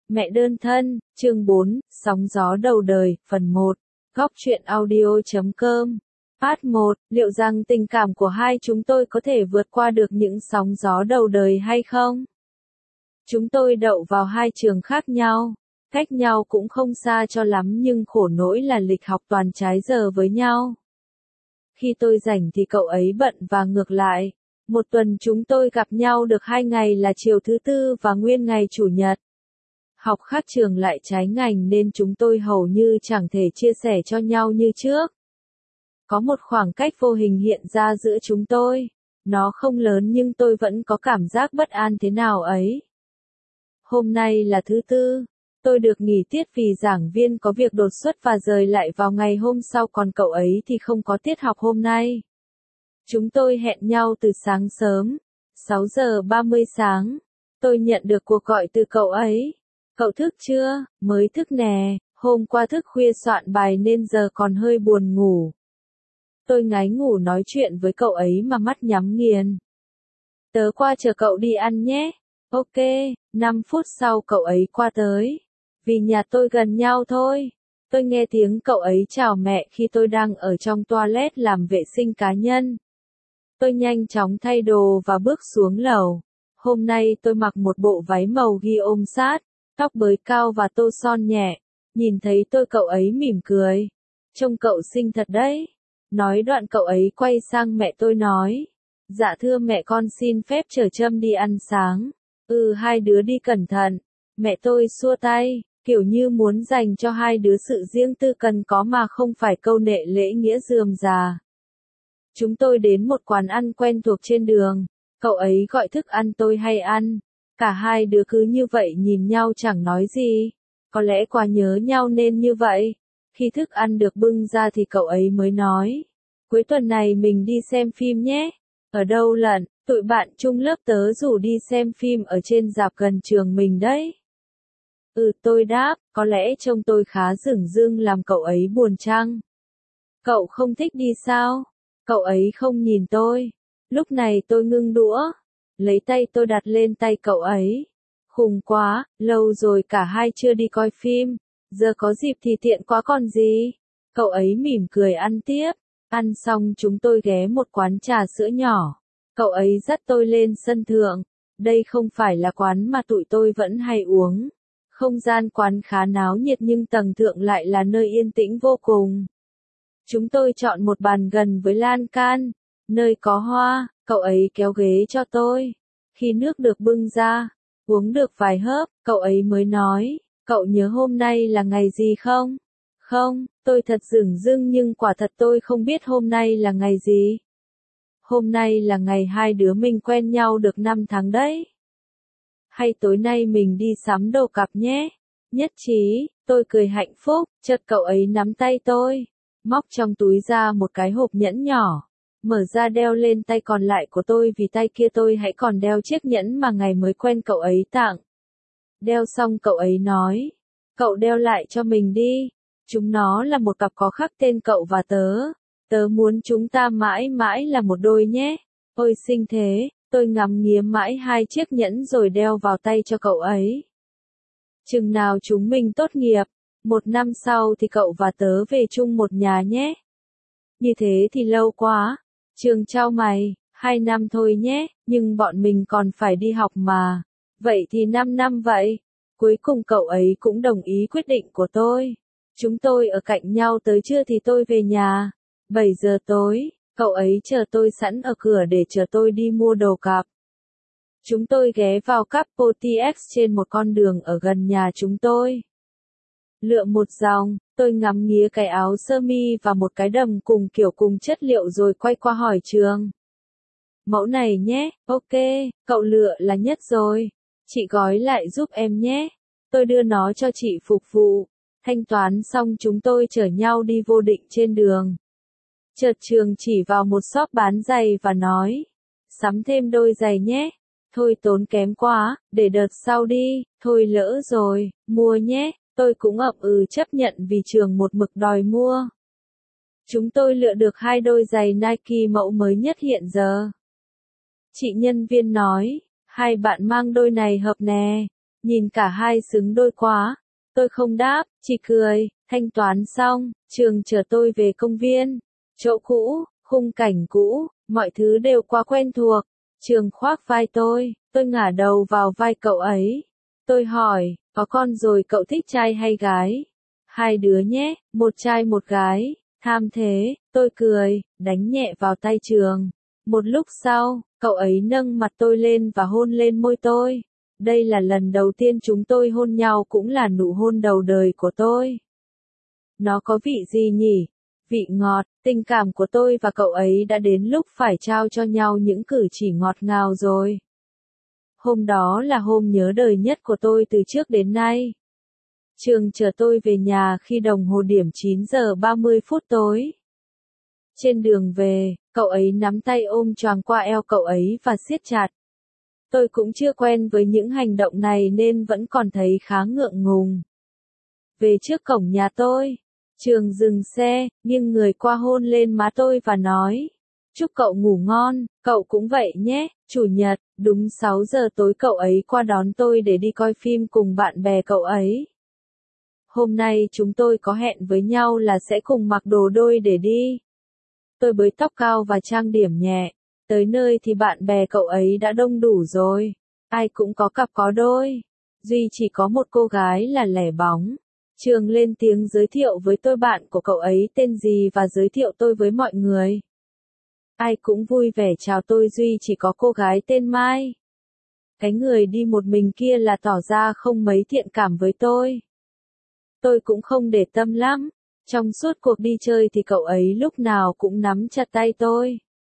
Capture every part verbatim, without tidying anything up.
Mẹ đơn thân, chương bốn, sóng gió đầu đời, phần một. Góc truyện audio chấm com. Part một, liệu rằng tình cảm của hai chúng tôi có thể vượt qua được những sóng gió đầu đời hay không? Chúng tôi đậu vào hai trường khác nhau, cách nhau cũng không xa cho lắm nhưng khổ nỗi là lịch học toàn trái giờ với nhau. Khi tôi rảnh thì cậu ấy bận và ngược lại. Một tuần chúng tôi gặp nhau được hai ngày là chiều thứ tư và nguyên ngày chủ nhật. Học khác trường lại trái ngành nên chúng tôi hầu như chẳng thể chia sẻ cho nhau như trước. Có một khoảng cách vô hình hiện ra giữa chúng tôi. Nó không lớn nhưng tôi vẫn có cảm giác bất an thế nào ấy. Hôm nay là thứ tư. Tôi được nghỉ tiết vì giảng viên có việc đột xuất và rời lại vào ngày hôm sau, còn cậu ấy thì không có tiết học hôm nay. Chúng tôi hẹn nhau từ sáng sớm, sáu giờ ba mươi sáng. Tôi nhận được cuộc gọi từ cậu ấy. Cậu thức chưa? Mới thức nè, hôm qua thức khuya soạn bài nên giờ còn hơi buồn ngủ. Tôi ngái ngủ nói chuyện với cậu ấy mà mắt nhắm nghiền. Tớ qua chờ cậu đi ăn nhé. Ok, năm phút sau cậu ấy qua tới. Vì nhà tôi gần nhau thôi. Tôi nghe tiếng cậu ấy chào mẹ khi tôi đang ở trong toilet làm vệ sinh cá nhân. Tôi nhanh chóng thay đồ và bước xuống lầu. Hôm nay tôi mặc một bộ váy màu ghi ôm sát, tóc bới cao và tô son nhẹ. Nhìn thấy tôi cậu ấy mỉm cười. Trông cậu xinh thật đấy. Nói đoạn cậu ấy quay sang mẹ tôi nói. Dạ thưa mẹ, con xin phép chở Trâm đi ăn sáng. Ừ, hai đứa đi cẩn thận. Mẹ tôi xua tay, kiểu như muốn dành cho hai đứa sự riêng tư cần có mà không phải câu nệ lễ nghĩa rườm rà. Chúng tôi đến một quán ăn quen thuộc trên đường. Cậu ấy gọi thức ăn, tôi hay ăn. Cả hai đứa cứ như vậy nhìn nhau chẳng nói gì. Có lẽ quá nhớ nhau nên như vậy. Khi thức ăn được bưng ra thì cậu ấy mới nói. Cuối tuần này mình đi xem phim nhé. Ở đâu lận? Tụi bạn chung lớp tớ rủ đi xem phim ở trên rạp gần trường mình đấy. Ừ, tôi đáp, có lẽ trông tôi khá dửng dưng làm cậu ấy buồn chăng? Cậu không thích đi sao? Cậu ấy không nhìn tôi. Lúc này tôi ngưng đũa. Lấy tay tôi đặt lên tay cậu ấy. Khùng quá, lâu rồi cả hai chưa đi coi phim. Giờ có dịp thì tiện quá còn gì. Cậu ấy mỉm cười ăn tiếp. Ăn xong chúng tôi ghé một quán trà sữa nhỏ. Cậu ấy dắt tôi lên sân thượng. Đây không phải là quán mà tụi tôi vẫn hay uống. Không gian quán khá náo nhiệt nhưng tầng thượng lại là nơi yên tĩnh vô cùng. Chúng tôi chọn một bàn gần với lan can, nơi có hoa. Cậu ấy kéo ghế cho tôi. Khi nước được bưng ra, uống được vài hớp, cậu ấy mới nói, cậu nhớ hôm nay là ngày gì không? Không, tôi thật dửng dưng nhưng quả thật tôi không biết hôm nay là ngày gì. Hôm nay là ngày hai đứa mình quen nhau được năm tháng đấy. Hay tối nay mình đi sắm đồ cặp nhé. Nhất trí, tôi cười hạnh phúc, chợt cậu ấy nắm tay tôi, móc trong túi ra một cái hộp nhẫn nhỏ, mở ra đeo lên tay còn lại của tôi vì tay kia tôi hãy còn đeo chiếc nhẫn mà ngày mới quen cậu ấy tặng. Đeo xong cậu ấy nói, cậu đeo lại cho mình đi, chúng nó là một cặp có khắc tên cậu và tớ, tớ muốn chúng ta mãi mãi là một đôi nhé. Ôi xinh thế, tôi ngắm nghía mãi hai chiếc nhẫn rồi đeo vào tay cho cậu ấy. Chừng nào chúng mình tốt nghiệp, một năm sau thì cậu và tớ về chung một nhà nhé. Như thế thì lâu quá. Trường chau mày, hai năm thôi nhé, nhưng bọn mình còn phải đi học mà. Vậy thì năm năm vậy. Cuối cùng cậu ấy cũng đồng ý quyết định của tôi. Chúng tôi ở cạnh nhau tới trưa thì tôi về nhà. bảy giờ tối, cậu ấy chờ tôi sẵn ở cửa để chờ tôi đi mua đồ cặp. Chúng tôi ghé vào Capotex trên một con đường ở gần nhà chúng tôi. Lựa một dòng, tôi ngắm nghía cái áo sơ mi và một cái đầm cùng kiểu cùng chất liệu rồi quay qua hỏi Trường. Mẫu này nhé, ok, cậu lựa là nhất rồi. Chị gói lại giúp em nhé. Tôi đưa nó cho chị phục vụ. Thanh toán xong chúng tôi chở nhau đi vô định trên đường. Chợt Trường chỉ vào một shop bán giày và nói. Sắm thêm đôi giày nhé. Thôi tốn kém quá, để đợt sau đi. Thôi lỡ rồi, mua nhé. Tôi cũng ậm ừ chấp nhận vì Trường một mực đòi mua. Chúng tôi lựa được hai đôi giày Nike mẫu mới nhất hiện giờ. Chị nhân viên nói, hai bạn mang đôi này hợp nè. Nhìn cả hai xứng đôi quá. Tôi không đáp, chỉ cười, thanh toán xong, Trường chở tôi về công viên. Chỗ cũ, khung cảnh cũ, mọi thứ đều quá quen thuộc. Trường khoác vai tôi, tôi ngả đầu vào vai cậu ấy. Tôi hỏi, có con rồi cậu thích trai hay gái? Hai đứa nhé, một trai một gái. Tham thế, tôi cười, đánh nhẹ vào tay Trường. Một lúc sau, cậu ấy nâng mặt tôi lên và hôn lên môi tôi. Đây là lần đầu tiên chúng tôi hôn nhau, cũng là nụ hôn đầu đời của tôi. Nó có vị gì nhỉ? Vị ngọt. Tình cảm của tôi và cậu ấy đã đến lúc phải trao cho nhau những cử chỉ ngọt ngào rồi. Hôm đó là hôm nhớ đời nhất của tôi từ trước đến nay. Trường chở tôi về nhà khi đồng hồ điểm chín giờ ba mươi phút tối. Trên đường về, cậu ấy nắm tay ôm choàng qua eo cậu ấy và siết chặt. Tôi cũng chưa quen với những hành động này nên vẫn còn thấy khá ngượng ngùng. Về trước cổng nhà tôi, Trường dừng xe, nghiêng người qua hôn lên má tôi và nói: chúc cậu ngủ ngon, cậu cũng vậy nhé. Chủ nhật, đúng sáu giờ tối cậu ấy qua đón tôi để đi coi phim cùng bạn bè cậu ấy. Hôm nay chúng tôi có hẹn với nhau là sẽ cùng mặc đồ đôi để đi. Tôi bới tóc cao và trang điểm nhẹ. Tới nơi thì bạn bè cậu ấy đã đông đủ rồi. Ai cũng có cặp có đôi. Duy chỉ có một cô gái là lẻ bóng. Trường lên tiếng giới thiệu với tôi bạn của cậu ấy tên gì và giới thiệu tôi với mọi người. Ai cũng vui vẻ chào tôi, duy chỉ có cô gái tên Mai. Cái người đi một mình kia là tỏ ra không mấy thiện cảm với tôi. Tôi cũng không để tâm lắm. Trong suốt cuộc đi chơi thì cậu ấy lúc nào cũng nắm chặt tay tôi.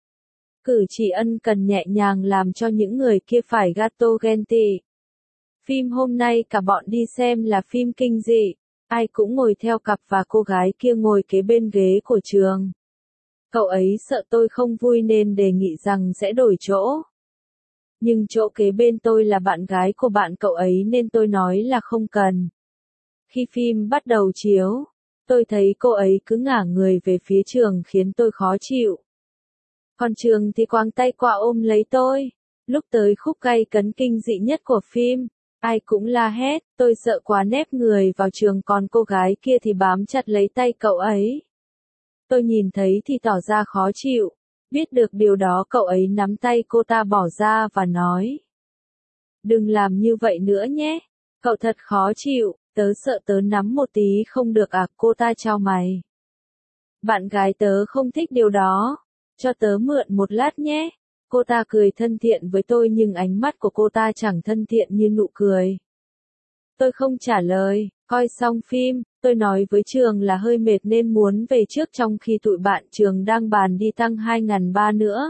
Cử chỉ ân cần nhẹ nhàng làm cho những người kia phải gato ghen tị. Phim hôm nay cả bọn đi xem là phim kinh dị. Ai cũng ngồi theo cặp và cô gái kia ngồi kế bên ghế của Trường. Cậu ấy sợ tôi không vui nên đề nghị rằng sẽ đổi chỗ. Nhưng chỗ kế bên tôi là bạn gái của bạn cậu ấy nên tôi nói là không cần. Khi phim bắt đầu chiếu, tôi thấy cô ấy cứ ngả người về phía Trường khiến tôi khó chịu. Còn Trường thì quàng tay qua ôm lấy tôi. Lúc tới khúc gay cấn kinh dị nhất của phim, ai cũng la hét, tôi sợ quá nép người vào Trường, còn cô gái kia thì bám chặt lấy tay cậu ấy. Tôi nhìn thấy thì tỏ ra khó chịu. Biết được điều đó cậu ấy nắm tay cô ta bỏ ra và nói: đừng làm như vậy nữa nhé. Cậu thật khó chịu, tớ sợ tớ nắm một tí không được à. Cô ta chau mày. Bạn gái tớ không thích điều đó. Cho tớ mượn một lát nhé. Cô ta cười thân thiện với tôi nhưng ánh mắt của cô ta chẳng thân thiện như nụ cười. Tôi không trả lời. Coi xong phim, tôi nói với Trường là hơi mệt nên muốn về trước, trong khi tụi bạn Trường đang bàn đi tăng hai nghìn ba trăm nữa.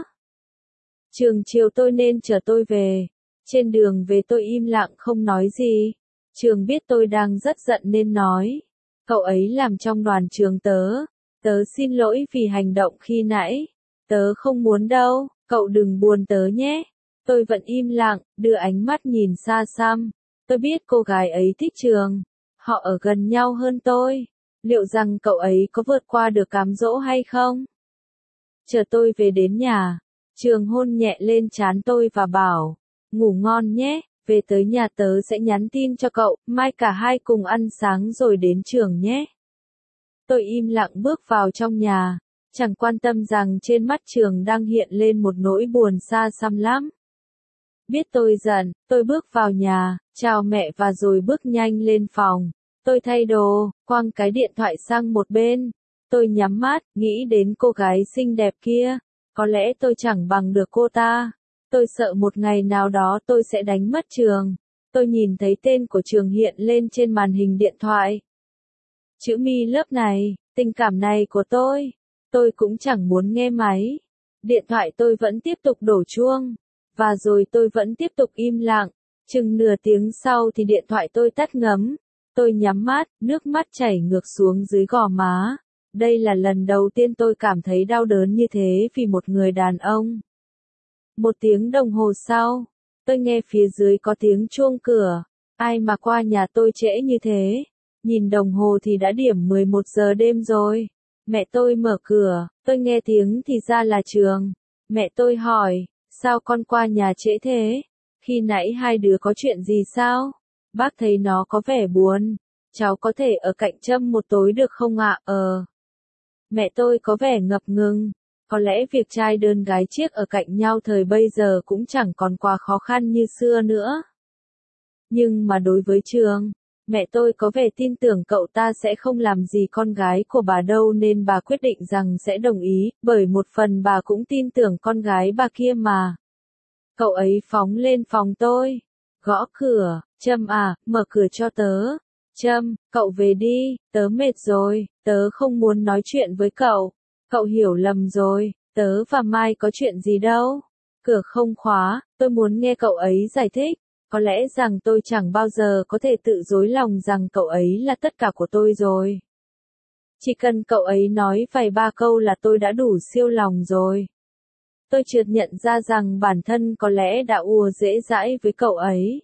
Trường chiều tôi nên chở tôi về. Trên đường về tôi im lặng không nói gì. Trường biết tôi đang rất giận nên nói: cậu ấy làm trong đoàn trường tớ. Tớ xin lỗi vì hành động khi nãy. Tớ không muốn đâu, cậu đừng buồn tớ nhé. Tôi vẫn im lặng, đưa ánh mắt nhìn xa xăm. Tôi biết cô gái ấy thích Trường. Họ ở gần nhau hơn tôi. Liệu rằng cậu ấy có vượt qua được cám dỗ hay không? Chờ tôi về đến nhà, Trường hôn nhẹ lên trán tôi và bảo: ngủ ngon nhé, về tới nhà tớ sẽ nhắn tin cho cậu, mai cả hai cùng ăn sáng rồi đến trường nhé. Tôi im lặng bước vào trong nhà, chẳng quan tâm rằng trên mắt Trường đang hiện lên một nỗi buồn xa xăm lắm. Biết tôi giận, tôi bước vào nhà, chào mẹ và rồi bước nhanh lên phòng. Tôi thay đồ, quăng cái điện thoại sang một bên. Tôi nhắm mắt, nghĩ đến cô gái xinh đẹp kia. Có lẽ tôi chẳng bằng được cô ta. Tôi sợ một ngày nào đó tôi sẽ đánh mất Trường. Tôi nhìn thấy tên của Trường hiện lên trên màn hình điện thoại. Chữ mi lớp này, tình cảm này của tôi. Tôi cũng chẳng muốn nghe máy. Điện thoại tôi vẫn tiếp tục đổ chuông. Và rồi tôi vẫn tiếp tục im lặng. Chừng nửa tiếng sau thì điện thoại tôi tắt ngấm. Tôi nhắm mắt, nước mắt chảy ngược xuống dưới gò má. Đây là lần đầu tiên tôi cảm thấy đau đớn như thế vì một người đàn ông. Một tiếng đồng hồ sau, tôi nghe phía dưới có tiếng chuông cửa. Ai mà qua nhà tôi trễ như thế? Nhìn đồng hồ thì đã điểm mười một giờ đêm rồi. Mẹ tôi mở cửa, tôi nghe tiếng thì ra là Trường. Mẹ tôi hỏi, sao con qua nhà trễ thế? Khi nãy hai đứa có chuyện gì sao? Bác thấy nó có vẻ buồn. Cháu có thể ở cạnh Trâm một tối được không ạ? Ờ. Mẹ tôi có vẻ ngập ngừng. Có lẽ việc trai đơn gái chiếc ở cạnh nhau thời bây giờ cũng chẳng còn quá khó khăn như xưa nữa. Nhưng mà đối với Trường, mẹ tôi có vẻ tin tưởng cậu ta sẽ không làm gì con gái của bà đâu nên bà quyết định rằng sẽ đồng ý, bởi một phần bà cũng tin tưởng con gái bà kia mà. Cậu ấy phóng lên phòng tôi, gõ cửa, Trâm à, mở cửa cho tớ. Trâm, cậu về đi, tớ mệt rồi, tớ không muốn nói chuyện với cậu. Cậu hiểu lầm rồi, tớ và Mai có chuyện gì đâu. Cửa không khóa, tôi muốn nghe cậu ấy giải thích. Có lẽ rằng tôi chẳng bao giờ có thể tự dối lòng rằng cậu ấy là tất cả của tôi rồi. Chỉ cần cậu ấy nói vài ba câu là tôi đã đủ siêu lòng rồi. Tôi chợt nhận ra rằng bản thân có lẽ đã ùa dễ dãi với cậu ấy.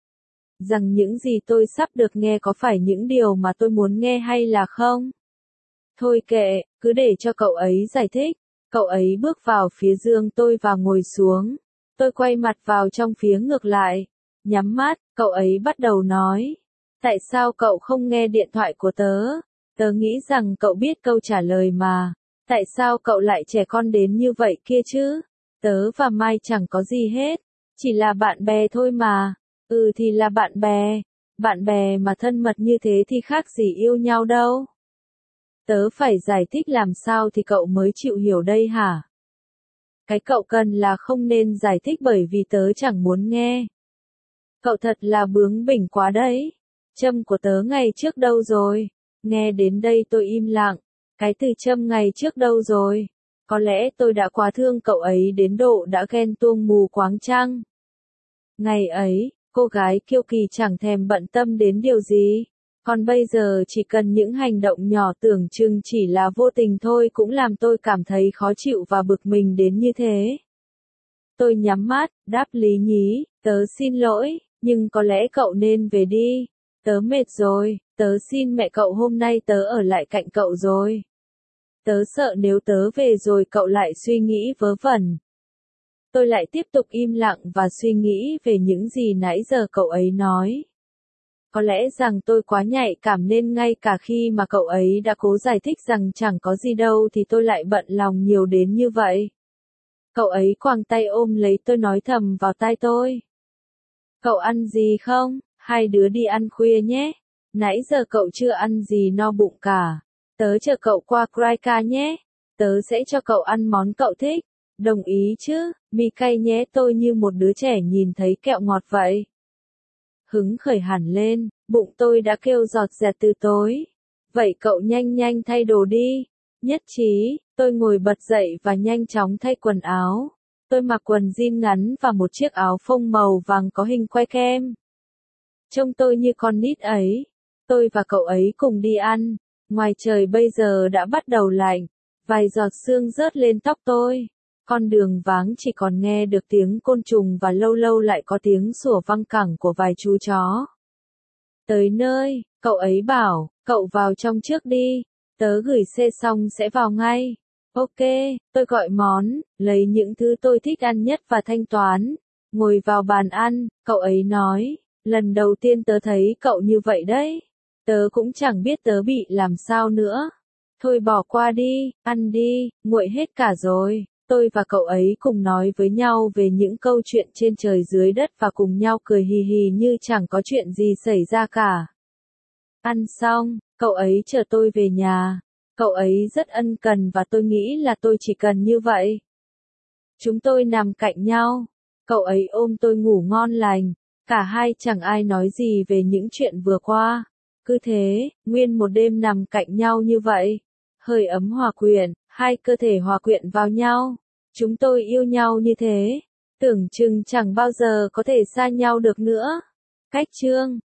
Rằng những gì tôi sắp được nghe có phải những điều mà tôi muốn nghe hay là không? Thôi kệ, cứ để cho cậu ấy giải thích. Cậu ấy bước vào phía giường tôi và ngồi xuống. Tôi quay mặt vào trong phía ngược lại. Nhắm mắt, cậu ấy bắt đầu nói. Tại sao cậu không nghe điện thoại của tớ? Tớ nghĩ rằng cậu biết câu trả lời mà. Tại sao cậu lại trẻ con đến như vậy kia chứ? Tớ và Mai chẳng có gì hết. Chỉ là bạn bè thôi mà. Ừ thì là bạn bè. Bạn bè mà thân mật như thế thì khác gì yêu nhau đâu. Tớ phải giải thích làm sao thì cậu mới chịu hiểu đây hả? Cái cậu cần là không nên giải thích bởi vì tớ chẳng muốn nghe. Cậu thật là bướng bỉnh quá đấy. Trâm của tớ ngày trước đâu rồi? Nghe đến đây tôi im lặng. Cái từ Trâm ngày trước đâu rồi? Có lẽ tôi đã quá thương cậu ấy đến độ đã ghen tuông mù quáng chăng? Ngày ấy, cô gái kiêu kỳ chẳng thèm bận tâm đến điều gì. Còn bây giờ chỉ cần những hành động nhỏ tưởng chừng chỉ là vô tình thôi cũng làm tôi cảm thấy khó chịu và bực mình đến như thế. Tôi nhắm mắt, đáp lý nhí, tớ xin lỗi, nhưng có lẽ cậu nên về đi. Tớ mệt rồi, tớ xin mẹ cậu hôm nay tớ ở lại cạnh cậu rồi. Tớ sợ nếu tớ về rồi cậu lại suy nghĩ vớ vẩn. Tôi lại tiếp tục im lặng và suy nghĩ về những gì nãy giờ cậu ấy nói. Có lẽ rằng tôi quá nhạy cảm nên ngay cả khi mà cậu ấy đã cố giải thích rằng chẳng có gì đâu thì tôi lại bận lòng nhiều đến như vậy. Cậu ấy quàng tay ôm lấy tôi nói thầm vào tai tôi. Cậu ăn gì không? Hai đứa đi ăn khuya nhé. Nãy giờ cậu chưa ăn gì no bụng cả. Tớ chờ cậu qua Kraika nhé. Tớ sẽ cho cậu ăn món cậu thích. Đồng ý chứ, mì cay nhé. Tôi như một đứa trẻ nhìn thấy kẹo ngọt vậy. Hứng khởi hẳn lên, bụng tôi đã kêu giọt dẹt từ tối. Vậy cậu nhanh nhanh thay đồ đi. Nhất trí, tôi ngồi bật dậy và nhanh chóng thay quần áo. Tôi mặc quần jean ngắn và một chiếc áo phông màu vàng có hình que kem. Trông tôi như con nít ấy. Tôi và cậu ấy cùng đi ăn. Ngoài trời bây giờ đã bắt đầu lạnh. Vài giọt sương rớt lên tóc tôi. Con đường vắng chỉ còn nghe được tiếng côn trùng và lâu lâu lại có tiếng sủa văng cẳng của vài chú chó. Tới nơi, cậu ấy bảo, cậu vào trong trước đi. Tớ gửi xe xong sẽ vào ngay. Ok, tôi gọi món, lấy những thứ tôi thích ăn nhất và thanh toán. Ngồi vào bàn ăn, cậu ấy nói, lần đầu tiên tớ thấy cậu như vậy đấy. Tớ cũng chẳng biết tớ bị làm sao nữa. Thôi bỏ qua đi, ăn đi, nguội hết cả rồi. Tôi và cậu ấy cùng nói với nhau về những câu chuyện trên trời dưới đất và cùng nhau cười hì hì như chẳng có chuyện gì xảy ra cả. Ăn xong, cậu ấy chở tôi về nhà. Cậu ấy rất ân cần và tôi nghĩ là tôi chỉ cần như vậy. Chúng tôi nằm cạnh nhau. Cậu ấy ôm tôi ngủ ngon lành. Cả hai chẳng ai nói gì về những chuyện vừa qua. Cứ thế, nguyên một đêm nằm cạnh nhau như vậy. Hơi ấm hòa quyện, hai cơ thể hòa quyện vào nhau. Chúng tôi yêu nhau như thế. Tưởng chừng chẳng bao giờ có thể xa nhau được nữa. Cách chương